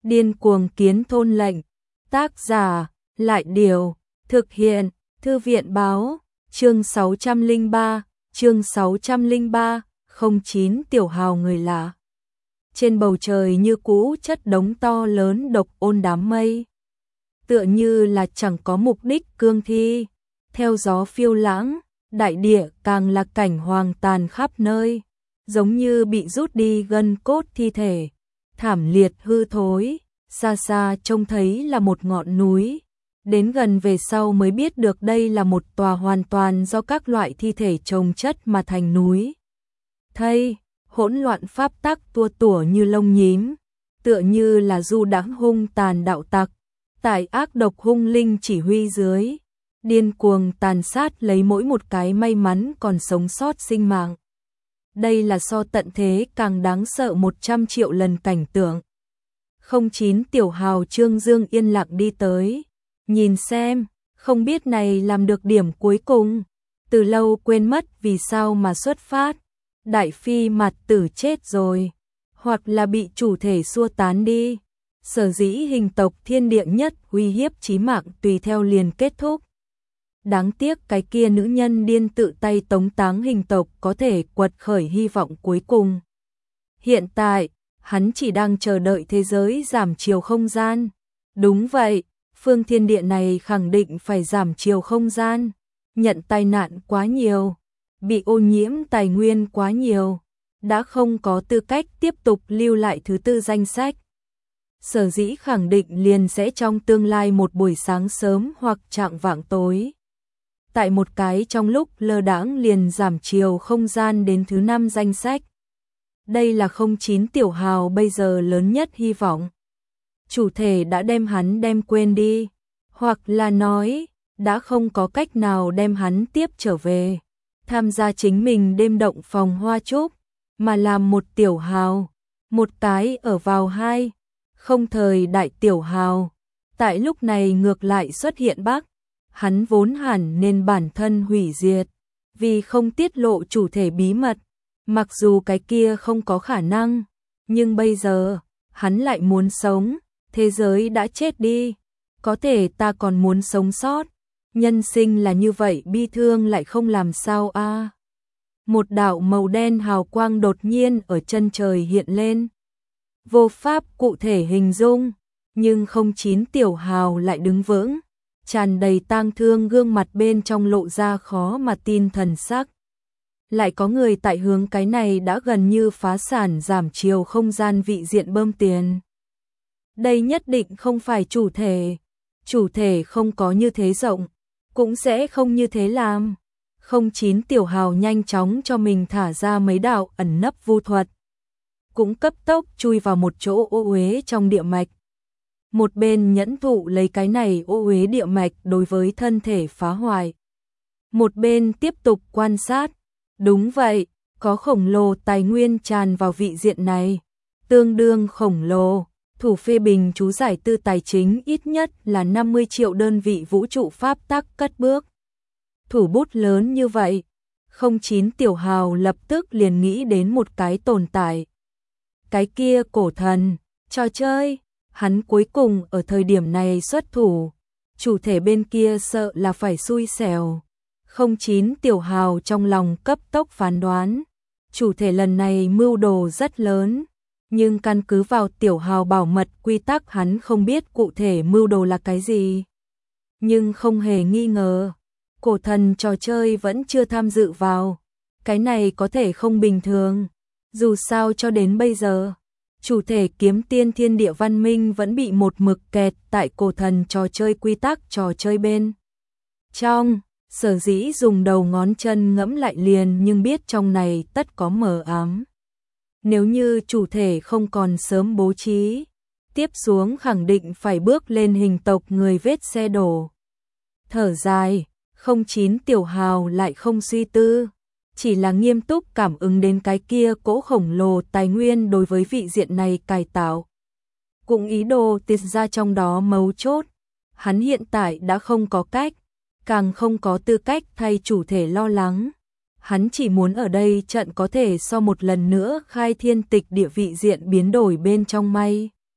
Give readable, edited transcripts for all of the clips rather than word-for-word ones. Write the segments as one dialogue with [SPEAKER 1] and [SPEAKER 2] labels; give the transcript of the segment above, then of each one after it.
[SPEAKER 1] Điên cuồng kiến thôn lệnh. Tác giả, Lại Điều. Thực hiện, Thư viện báo. Chương 603, chương 603, 09 Tiểu Hào người lạ. Trên bầu trời như cũ chất đống to lớn độc ôn đám mây. Tựa như là chẳng có mục đích cương thi. Theo gió phiêu lãng, đại địa càng là cảnh hoang tàn khắp nơi. Giống như bị rút đi gân cốt thi thể. Thảm liệt hư thối, xa xa trông thấy là một ngọn núi. Đến gần về sau mới biết được đây là một tòa hoàn toàn do các loại thi thể chồng chất mà thành núi. Thây, hỗn loạn pháp tắc tua tủa như lông nhím, tựa như là du đãng hung tàn đạo tặc, tại ác độc hung linh chỉ huy dưới, điên cuồng tàn sát lấy mỗi một cái may mắn còn sống sót sinh mạng. Đây là so tận thế càng đáng sợ 100 triệu lần cảnh tượng. 09 Tiểu Hào Trương Dương yên lặng đi tới, nhìn xem, không biết này làm được điểm cuối cùng, từ lâu quên mất vì sao mà xuất phát. Đại phi mặt tử chết rồi, hoặc là bị chủ thể xua tán đi. Sở dĩ hình tộc thiên địa nhất uy hiếp chí mạng tùy theo liền kết thúc. Đáng tiếc cái kia nữ nhân điên tự tay tống táng hình tộc có thể quật khởi hy vọng cuối cùng. Hiện tại, hắn chỉ đang chờ đợi thế giới giảm chiều không gian. Đúng vậy, phương thiên địa này khẳng định phải giảm chiều không gian. Nhận tai nạn quá nhiều, bị ô nhiễm tài nguyên quá nhiều, đã không có tư cách tiếp tục lưu lại thứ tư danh sách. Sở dĩ khẳng định liền sẽ trong tương lai một buổi sáng sớm hoặc trạng vạng tối. Tại một cái trong lúc lơ đãng liền giảm chiều không gian đến thứ 5 danh sách. Đây là 09 Tiểu Hào bây giờ lớn nhất hy vọng. Chủ thể đã đem hắn đem quên đi, hoặc là nói, đã không có cách nào đem hắn tiếp trở về, tham gia chính mình đêm động phòng hoa trúc, mà làm một Tiểu Hào, một cái ở vào hai, không thời đại Tiểu Hào. Tại lúc này ngược lại xuất hiện Bắc, hắn vốn hẳn nên bản thân hủy diệt, vì không tiết lộ chủ thể bí mật, mặc dù cái kia không có khả năng, nhưng bây giờ, hắn lại muốn sống, thế giới đã chết đi, có thể ta còn muốn sống sót, nhân sinh là như vậy bi thương lại không làm sao a. Một đạo màu đen hào quang đột nhiên ở chân trời hiện lên, vô pháp cụ thể hình dung, nhưng 09 Tiểu Hào lại đứng vững, tràn đầy tang thương gương mặt bên trong lộ ra khó mà tin thần sắc. Lại có người tại hướng cái này đã gần như phá sản giảm chiều không gian vị diện bơm tiền. Đây nhất định không phải chủ thể không có như thế rộng, cũng sẽ không như thế làm. 09 Tiểu Hào nhanh chóng cho mình thả ra mấy đạo ẩn nấp vu thuật, cũng cấp tốc chui vào một chỗ ô uế trong địa mạch. Một bên nhẫn thụ lấy cái này ô uế địa mạch đối với thân thể phá hoại. Một bên tiếp tục quan sát. Đúng vậy, có khổng lồ tài nguyên tràn vào vị diện này. Tương đương khổng lồ, thủ phê bình chú giải tư tài chính ít nhất là 50 triệu đơn vị vũ trụ pháp tắc cất bước. Thủ bút lớn như vậy, 09 Tiểu Hào lập tức liền nghĩ đến một cái tồn tại. Cái kia cổ thần, trò chơi, hắn cuối cùng ở thời điểm này xuất thủ, chủ thể bên kia sợ là phải xui xẻo. 09 Tiểu Hào trong lòng cấp tốc phán đoán, chủ thể lần này mưu đồ rất lớn, nhưng căn cứ vào Tiểu Hào bảo mật quy tắc hắn không biết cụ thể mưu đồ là cái gì. Nhưng không hề nghi ngờ, cổ thần trò chơi vẫn chưa tham dự vào, cái này có thể không bình thường, dù sao cho đến bây giờ, chủ thể kiếm tiên thiên địa văn minh vẫn bị một mực kẹt tại cổ thần trò chơi quy tắc trò chơi bên trong. Sở dĩ dùng đầu ngón chân ngẫm lại liền nhưng biết trong này tất có mờ ám. Nếu như chủ thể không còn sớm bố trí, tiếp xuống khẳng định phải bước lên hình tộc người vết xe đổ. Thở dài, 09 Tiểu Hào lại không suy tư, chỉ là nghiêm túc cảm ứng đến cái kia cỗ khổng lồ tài nguyên đối với vị diện này cải tạo. Cũng ý đồ tiết ra trong đó mấu chốt, hắn hiện tại đã không có cách, càng không có tư cách thay chủ thể lo lắng. Hắn chỉ muốn ở đây trận có thể so một lần nữa khai thiên tịch địa vị diện biến đổi bên trong may.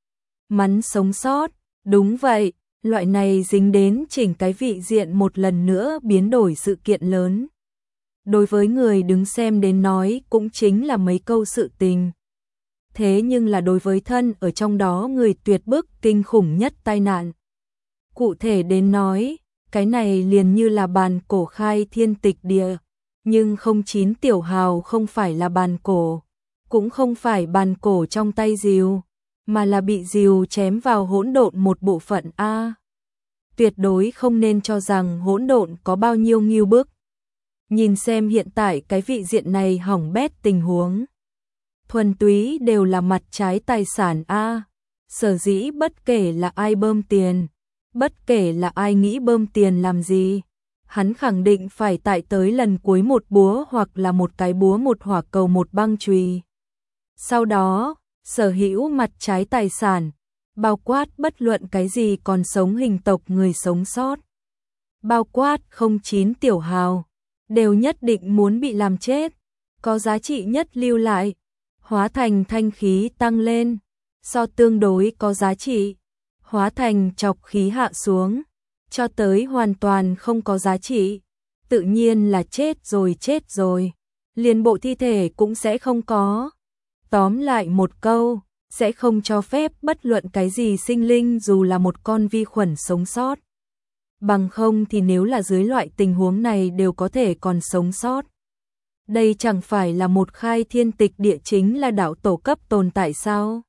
[SPEAKER 1] mắn sống sót, đúng vậy, loại này dính đến chỉnh cái vị diện một lần nữa biến đổi sự kiện lớn. Đối với người đứng xem đến nói cũng chính là mấy câu sự tình. Thế nhưng là đối với thân ở trong đó người tuyệt bức kinh khủng nhất tai nạn. Cụ thể đến nói, cái này liền như là bàn cổ khai thiên tịch địa, nhưng 09 tiểu hào không phải là bàn cổ, cũng không phải bàn cổ trong tay rìu, mà là bị rìu chém vào hỗn độn một bộ phận a. Tuyệt đối không nên cho rằng hỗn độn có bao nhiêu nghiêu bức. Nhìn xem hiện tại cái vị diện này hỏng bét tình huống. Thuần túy đều là mặt trái tài sản a. Sở dĩ bất kể là ai bơm tiền, bất kể là ai nghĩ bơm tiền làm gì, hắn khẳng định phải tại tới lần cuối một búa hoặc là một cái búa một hỏa cầu một băng chùy. Sau đó, sở hữu mặt trái tài sản, bao quát bất luận cái gì còn sống hình tộc người sống sót. Bao quát 09 tiểu hào, đều nhất định muốn bị làm chết, có giá trị nhất lưu lại, hóa thành thanh khí tăng lên, so tương đối có giá trị, hóa thành trọc khí hạ xuống, cho tới hoàn toàn không có giá trị, tự nhiên là chết rồi, liền bộ thi thể cũng sẽ không có. Tóm lại một câu, sẽ không cho phép bất luận cái gì sinh linh dù là một con vi khuẩn sống sót. Bằng không thì nếu là dưới loại tình huống này đều có thể còn sống sót. Đây chẳng phải là một khai thiên tịch địa chính là đạo tổ cấp tồn tại sao?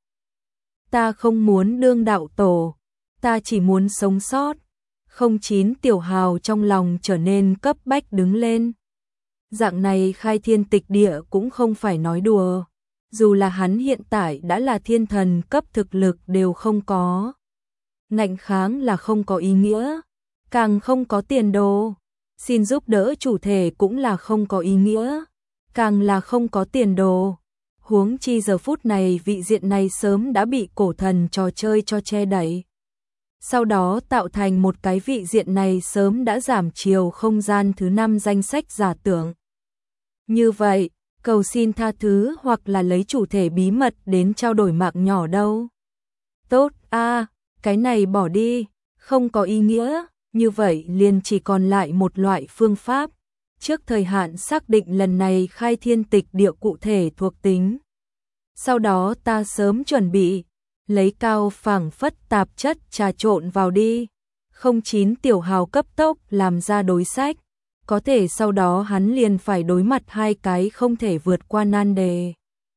[SPEAKER 1] Ta không muốn đương đạo tổ, ta chỉ muốn sống sót. 09 tiểu hào trong lòng trở nên cấp bách đứng lên. Dạng này khai thiên tịch địa cũng không phải nói đùa. Dù là hắn hiện tại đã là thiên thần cấp thực lực đều không có. Ngạnh kháng là không có ý nghĩa, càng không có tiền đồ. Xin giúp đỡ chủ thể cũng là không có ý nghĩa, càng là không có tiền đồ. Huống chi giờ phút này vị diện này sớm đã bị cổ thần trò chơi cho che đậy. Sau đó tạo thành một cái vị diện này sớm đã giảm chiều không gian thứ 5 danh sách giả tưởng. Như vậy, cầu xin tha thứ hoặc là lấy chủ thể bí mật đến trao đổi mạng nhỏ đâu. Tốt a, cái này bỏ đi, không có ý nghĩa, như vậy liền chỉ còn lại một loại phương pháp. Trước thời hạn xác định lần này khai thiên tịch địa cụ thể thuộc tính. Sau đó ta sớm chuẩn bị, lấy cao phảng phất tạp chất trà trộn vào đi. 09 tiểu hào cấp tốc làm ra đối sách. Có thể sau đó hắn liền phải đối mặt hai cái không thể vượt qua nan đề.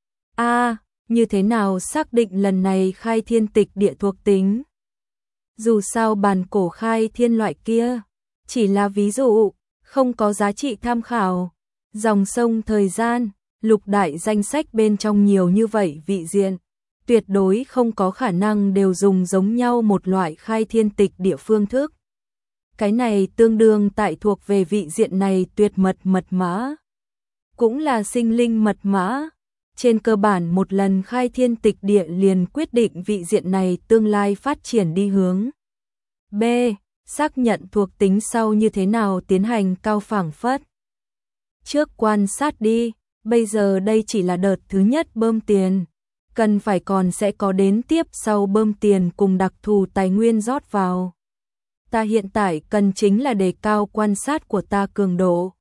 [SPEAKER 1] A, như thế nào xác định lần này khai thiên tịch địa thuộc tính? Dù sao bàn cổ khai thiên loại kia, chỉ là ví dụ, không có giá trị tham khảo. Dòng sông thời gian, lục đại danh sách bên trong nhiều như vậy vị diện, tuyệt đối không có khả năng đều dùng giống nhau một loại khai thiên tịch địa phương thức. Cái này tương đương tại thuộc về vị diện này tuyệt mật mật mã. Cũng là sinh linh mật mã. Trên cơ bản một lần khai thiên tịch địa liền quyết định vị diện này tương lai phát triển đi hướng. B. Xác nhận thuộc tính sau như thế nào tiến hành cao phảng phất. Trước quan sát đi, bây giờ đây chỉ là đợt thứ nhất bơm tiền. Cần phải còn sẽ có đến tiếp sau bơm tiền cùng đặc thù tài nguyên rót vào. Ta hiện tại cần chính là đề cao quan sát của ta cường độ.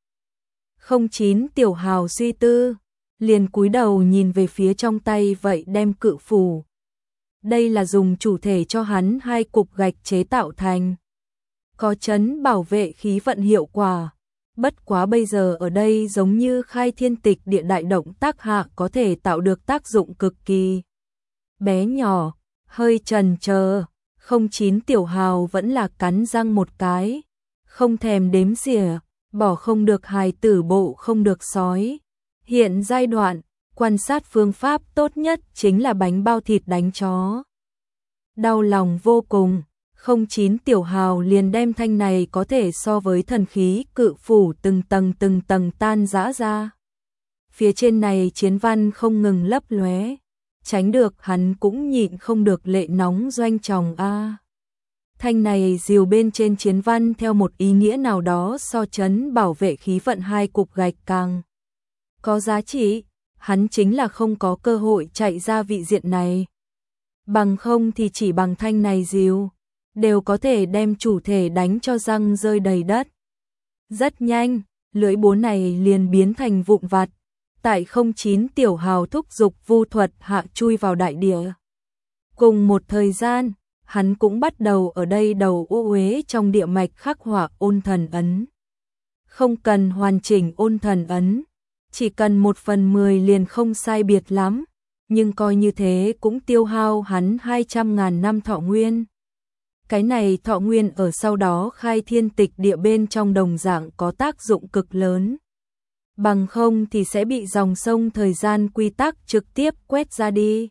[SPEAKER 1] 09 tiểu hào suy tư, liền cúi đầu nhìn về phía trong tay vậy đem cự phủ. Đây là dùng chủ thể cho hắn hai cục gạch chế tạo thành. Có chấn bảo vệ khí vận hiệu quả. Bất quá bây giờ ở đây giống như khai thiên tịch địa đại động tác hạ có thể tạo được tác dụng cực kỳ bé nhỏ, hơi chần chờ. 09 tiểu hào vẫn là cắn răng một cái, không thèm đếm xỉa, bỏ không được hài tử bộ không được sói. Hiện giai đoạn, quan sát phương pháp tốt nhất chính là bánh bao thịt đánh chó. Đau lòng vô cùng, 09 tiểu hào liền đem thanh này có thể so với thần khí cự phủ từng tầng tan rã ra. Phía trên này chiến văn không ngừng lấp lóe. Tránh được hắn cũng nhịn không được lệ nóng doanh tròng a. Thanh này rìu bên trên chiến văn theo một ý nghĩa nào đó so chấn bảo vệ khí vận hai cục gạch càng có giá trị, hắn chính là không có cơ hội chạy ra vị diện này. bằng không thì chỉ bằng thanh này dìu, đều có thể đem chủ thể đánh cho răng rơi đầy đất. Rất nhanh, lưỡi búa này liền biến thành vụn vặt, tại 09 tiểu hào thúc giục vu thuật hạ chui vào đại địa. Cùng một thời gian, hắn cũng bắt đầu ở đây đầu ô uế trong địa mạch khắc họa ôn thần ấn. Không cần hoàn chỉnh ôn thần ấn, chỉ cần 1/10 liền không sai biệt lắm, nhưng coi như thế cũng tiêu hao hắn 200.000 năm thọ nguyên. Cái này thọ nguyên ở sau đó khai thiên tịch địa bên trong đồng dạng có tác dụng cực lớn. Bằng không thì sẽ bị dòng sông thời gian quy tắc trực tiếp quét ra đi.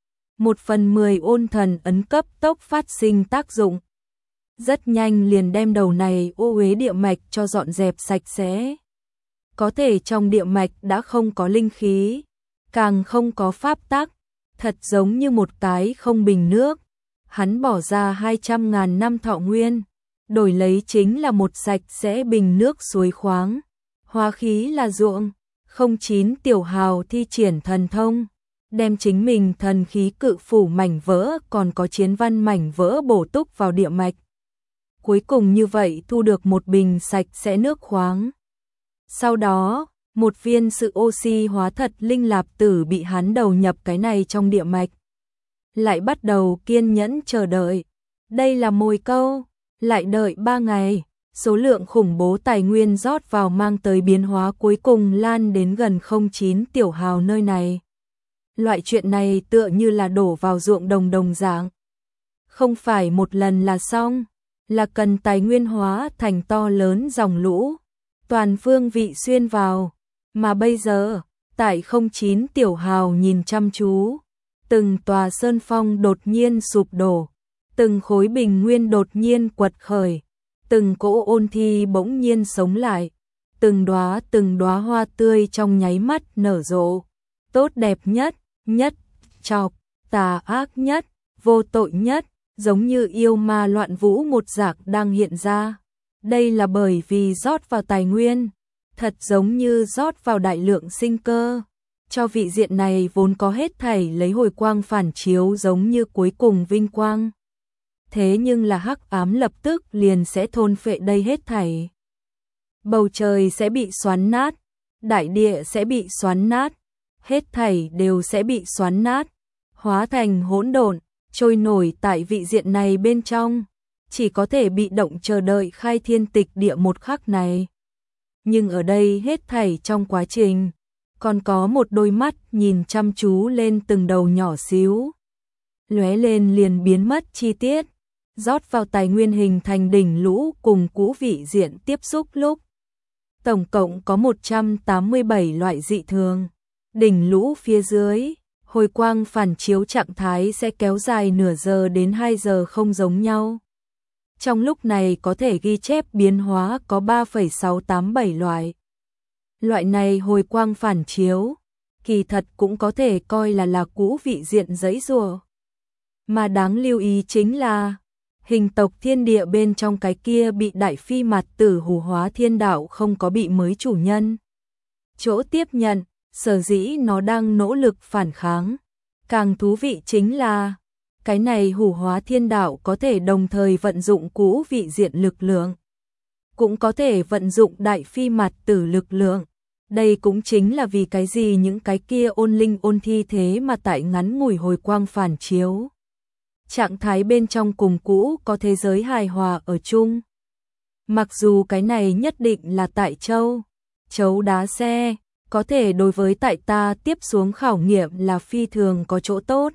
[SPEAKER 1] 1/10 ôn thần ấn cấp tốc phát sinh tác dụng. Rất nhanh liền đem đầu này ô uế địa mạch cho dọn dẹp sạch sẽ. Có thể trong địa mạch đã không có linh khí, càng không có pháp tắc, thật giống như một cái không bình nước. Hắn bỏ ra 200.000 năm thọ nguyên, đổi lấy chính là một sạch sẽ bình nước suối khoáng. Hóa khí là ruộng, 09 tiểu hào thi triển thần thông, đem chính mình thần khí cự phủ mảnh vỡ còn có chiến văn mảnh vỡ bổ túc vào địa mạch. Cuối cùng như vậy thu được một bình sạch sẽ nước khoáng. Sau đó, một viên sự oxy hóa thật linh lạp tử bị hắn đầu nhập cái này trong địa mạch. Lại bắt đầu kiên nhẫn chờ đợi. Đây là mồi câu, lại đợi 3 ngày. Số lượng khủng bố tài nguyên rót vào mang tới biến hóa cuối cùng lan đến gần 09 tiểu hào nơi này. Loại chuyện này tựa như là đổ vào ruộng đồng đồng dạng. Không phải một lần là xong, là cần tài nguyên hóa thành to lớn dòng lũ, toàn phương vị xuyên vào. Mà bây giờ, tại 09 tiểu hào nhìn chăm chú, từng tòa sơn phong đột nhiên sụp đổ, từng khối bình nguyên đột nhiên quật khởi. Từng cỗ ôn thi bỗng nhiên sống lại, từng đóa hoa tươi trong nháy mắt nở rộ, tốt đẹp nhất, nhất chọc, tà ác nhất, vô tội nhất, giống như yêu ma loạn vũ một dạng đang hiện ra. Đây là bởi vì rót vào tài nguyên, thật giống như rót vào đại lượng sinh cơ, cho vị diện này vốn có hết thảy lấy hồi quang phản chiếu giống như cuối cùng vinh quang. Thế nhưng là hắc ám lập tức liền sẽ thôn phệ đây hết thảy. Bầu trời sẽ bị xoắn nát, đại địa sẽ bị xoắn nát, hết thảy đều sẽ bị xoắn nát, hóa thành hỗn độn, trôi nổi tại vị diện này bên trong, chỉ có thể bị động chờ đợi khai thiên tịch địa một khắc này. Nhưng ở đây hết thảy trong quá trình, còn có một đôi mắt nhìn chăm chú lên từng đầu nhỏ xíu, lóe lên liền biến mất chi tiết. Rót vào tài nguyên hình thành đỉnh lũ cùng cũ vị diện tiếp xúc lúc. Tổng cộng có 187 loại dị thường. Đỉnh lũ phía dưới, hồi quang phản chiếu trạng thái sẽ kéo dài nửa giờ đến 2 giờ không giống nhau. Trong lúc này có thể ghi chép biến hóa có 3,687 loại. Loại này hồi quang phản chiếu, kỳ thật cũng có thể coi là cũ vị diện giấy rùa. Mà đáng lưu ý chính là hình tộc thiên địa bên trong cái kia bị đại phi mạt tử hủ hóa thiên đạo không có bị mới chủ nhân chỗ tiếp nhận, sở dĩ nó đang nỗ lực phản kháng. Càng thú vị chính là cái này hủ hóa thiên đạo có thể đồng thời vận dụng cũ vị diện lực lượng, cũng có thể vận dụng đại phi mạt tử lực lượng. Đây cũng chính là vì cái gì những cái kia ôn linh ôn thi thế mà tại ngắn ngủi hồi quang phản chiếu trạng thái bên trong cùng cũ có thế giới hài hòa ở chung. Mặc dù cái này nhất định là tại chấu đá xe, có thể đối với tại ta tiếp xuống khảo nghiệm là phi thường có chỗ tốt.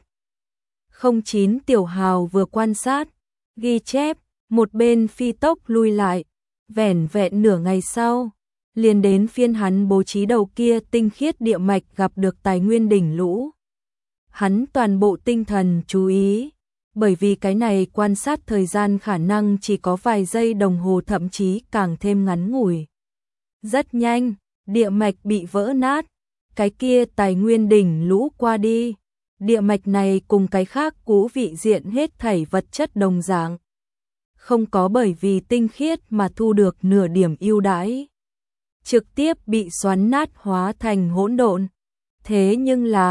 [SPEAKER 1] 09 tiểu hào vừa quan sát, ghi chép, một bên phi tốc lui lại, vẻn vẹn nửa ngày sau, liền đến phiên hắn bố trí đầu kia tinh khiết địa mạch gặp được tài nguyên đỉnh lũ. Hắn toàn bộ tinh thần chú ý, bởi vì cái này quan sát thời gian khả năng chỉ có vài giây đồng hồ thậm chí càng thêm ngắn ngủi. Rất nhanh, địa mạch bị vỡ nát, cái kia tài nguyên đỉnh lũ qua đi. Địa mạch này cùng cái khác cũ vị diện hết thảy vật chất đồng dạng. Không có bởi vì tinh khiết mà thu được nửa điểm ưu đãi. Trực tiếp bị xoắn nát hóa thành hỗn độn. Thế nhưng là,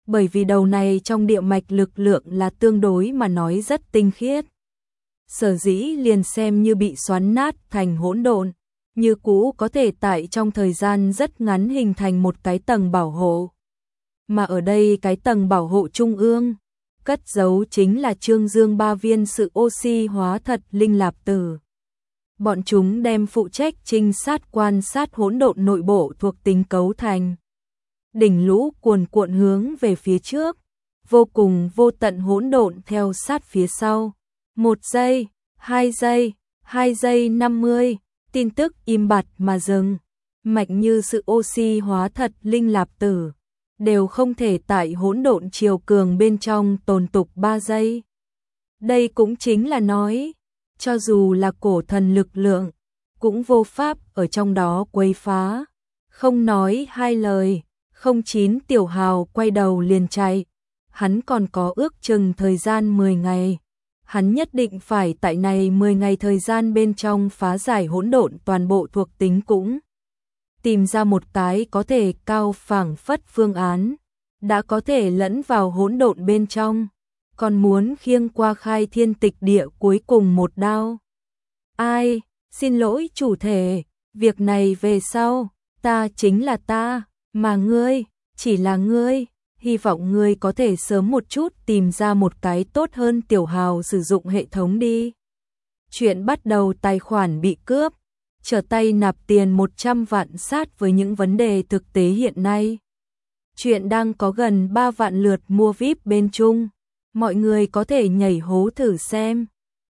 [SPEAKER 1] bởi vì đầu này trong địa mạch lực lượng là tương đối mà nói rất tinh khiết. Sở dĩ liền xem như bị xoắn nát thành hỗn độn, như cũ có thể tại trong thời gian rất ngắn hình thành một cái tầng bảo hộ. Mà ở đây cái tầng bảo hộ trung ương, cất giấu chính là Trương Dương 3 viên sự oxy hóa thật linh lạp tử. Bọn chúng đem phụ trách trinh sát quan sát hỗn độn nội bộ thuộc tính cấu thành. Đỉnh lũ cuồn cuộn hướng về phía trước, vô cùng vô tận hỗn độn theo sát phía sau. 1 giây, 2 giây, 2 giây 50, tin tức im bặt mà dừng. Mạnh như sự oxy hóa thật linh lạp tử, đều không thể tại hỗn độn chiều cường bên trong tồn tục 3 giây. Đây cũng chính là nói, cho dù là cổ thần lực lượng, cũng vô pháp ở trong đó quấy phá. Không nói hai lời, 09 Tiểu Hào quay đầu liền chạy. Hắn còn có ước chừng thời gian 10 ngày. Hắn nhất định phải tại này 10 ngày thời gian bên trong phá giải hỗn độn toàn bộ thuộc tính cũng. Tìm ra một cái có thể cao phảng phất phương án, đã có thể lẫn vào hỗn độn bên trong, còn muốn khiêng qua khai thiên tịch địa cuối cùng một đao. Ai, xin lỗi chủ thể, việc này về sau, ta chính là ta, mà ngươi, chỉ là ngươi, hy vọng ngươi có thể sớm một chút tìm ra một cái tốt hơn. Tiểu Hào sử dụng hệ thống đi. Chuyện bắt đầu, tài khoản bị cướp, trở tay nạp tiền 100 vạn sát với những vấn đề thực tế hiện nay. Chuyện đang có gần 3 vạn lượt mua VIP bên Trung, mọi người có thể nhảy hố thử xem.